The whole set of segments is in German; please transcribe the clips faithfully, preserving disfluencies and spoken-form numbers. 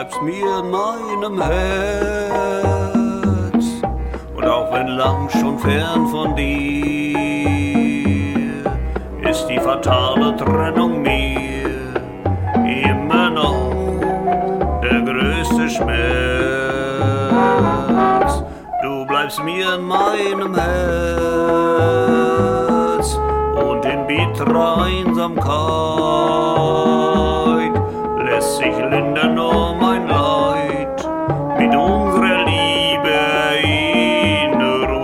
bleibst mir in meinem Herz. Und auch wenn lang schon fern von dir, ist die fatale Trennung mir immer noch der größte Schmerz. Du bleibst mir in meinem Herz und in bitterer Einsamkeit lässt sich lindern nur mein Leid mit unserer Liebe in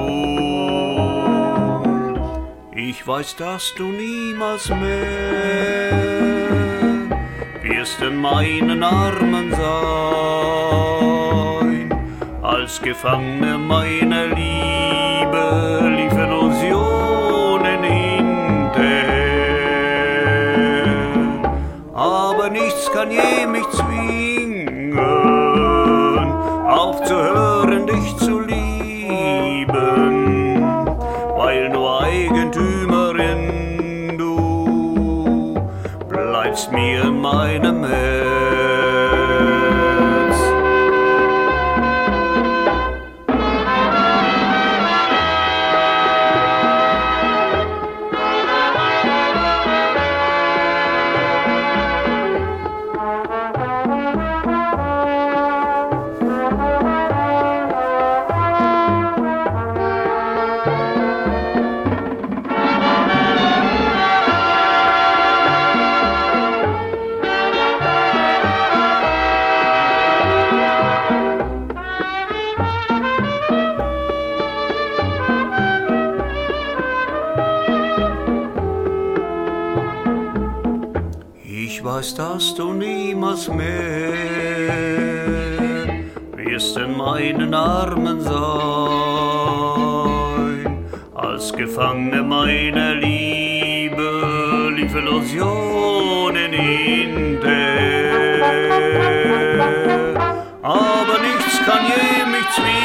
Ruhe. Ich weiß, dass du niemals mehr wirst in meinen Armen sein, als Gefangene meiner Liebe lief Illusionen hinterher. Aber nichts kann je mich zwingen, aufzuhören, dich zu lieben, weil nur Eigentümerin du bleibst mir in meinem Herz. Ich weiß, dass du niemals mehr wirst in meinen Armen sein, als Gefangene meiner Liebe lief Illusionen hinterher. Aber nichts kann je mich zwingen,